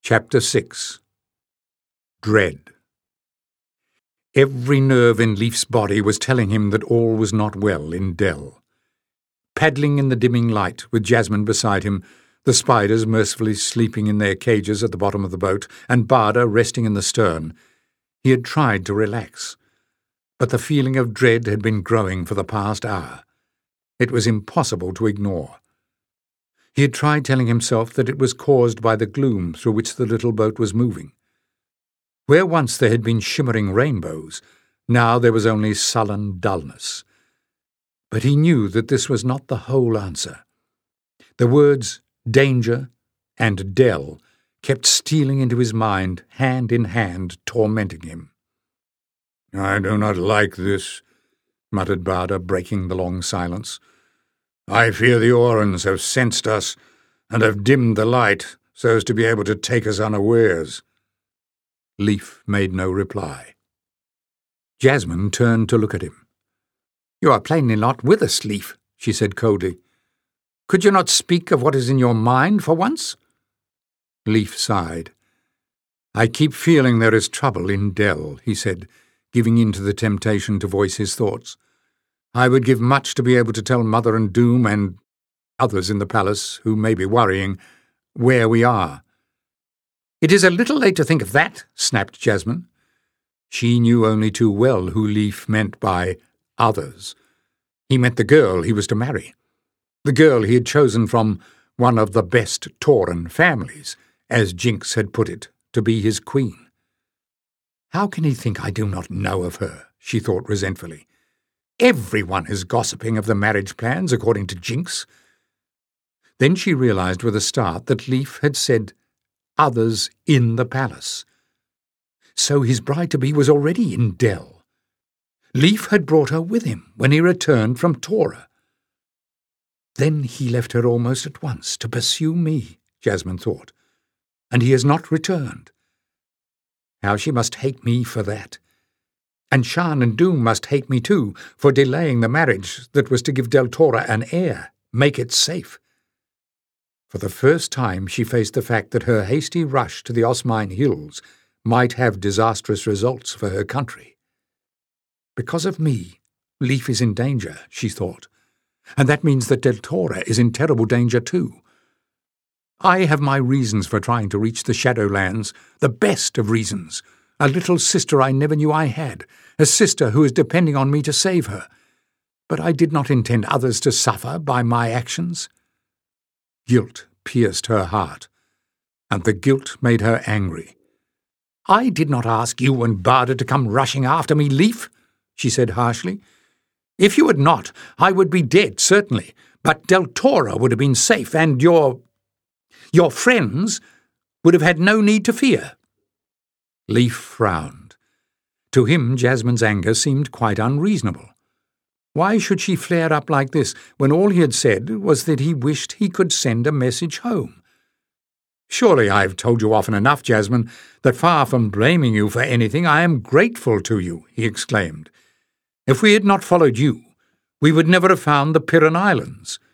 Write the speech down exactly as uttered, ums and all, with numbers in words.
Chapter six. Dread. Every nerve in Leif's body was telling him that all was not well in Dell. Paddling in the dimming light, with Jasmine beside him, the spiders mercifully sleeping in their cages at the bottom of the boat, and Barda resting in the stern, he had tried to relax. But the feeling of dread had been growing for the past hour. It was impossible to ignore. He had tried telling himself that it was caused by the gloom through which the little boat was moving. Where once there had been shimmering rainbows, now there was only sullen dullness. But he knew that this was not the whole answer. The words danger and Dell kept stealing into his mind, hand in hand, tormenting him. "I do not like this," muttered Barda, breaking the long silence. "I fear the Orans have sensed us and have dimmed the light so as to be able to take us unawares." Leif made no reply. Jasmine turned to look at him. "You are plainly not with us, Leif," she said coldly. "Could you not speak of what is in your mind for once?" Leif sighed. "I keep feeling there is trouble in Dell," he said, giving in to the temptation to voice his thoughts. "I would give much to be able to tell Mother and Doom and others in the palace who may be worrying where we are." "It is a little late to think of that," snapped Jasmine. She knew only too well who Leif meant by others. He meant the girl he was to marry, the girl he had chosen from one of the best Tauren families, as Jinx had put it, to be his queen. "How can he think I do not know of her?" she thought resentfully. "Everyone is gossiping of the marriage plans, according to Jinx." Then she realized with a start that Leif had said others in the palace. So his bride-to-be was already in Dell. Leif had brought her with him when he returned from Tora. Then he left her almost at once to pursue me, Jasmine thought, and he has not returned. How she must hate me for that. And Shan and Doom must hate me too for delaying the marriage that was to give Del Tora an heir, make it safe. For the first time she faced the fact that her hasty rush to the Osmine Hills might have disastrous results for her country. Because of me, Leif is in danger, she thought, and that means that Del Tora is in terrible danger too. I have my reasons for trying to reach the Shadowlands, the best of reasons. A little sister I never knew I had, a sister who is depending on me to save her. But I did not intend others to suffer by my actions. Guilt pierced her heart, and the guilt made her angry. "I did not ask you and Barda to come rushing after me, Leif," she said harshly. "If you had not, I would be dead, certainly, but Del Tora would have been safe, and your... your friends would have had no need to fear." Leif frowned. To him, Jasmine's anger seemed quite unreasonable. Why should she flare up like this when all he had said was that he wished he could send a message home? "Surely I've told you often enough, Jasmine, that far from blaming you for anything, I am grateful to you," he exclaimed. "If we had not followed you, we would never have found the Piran Islands.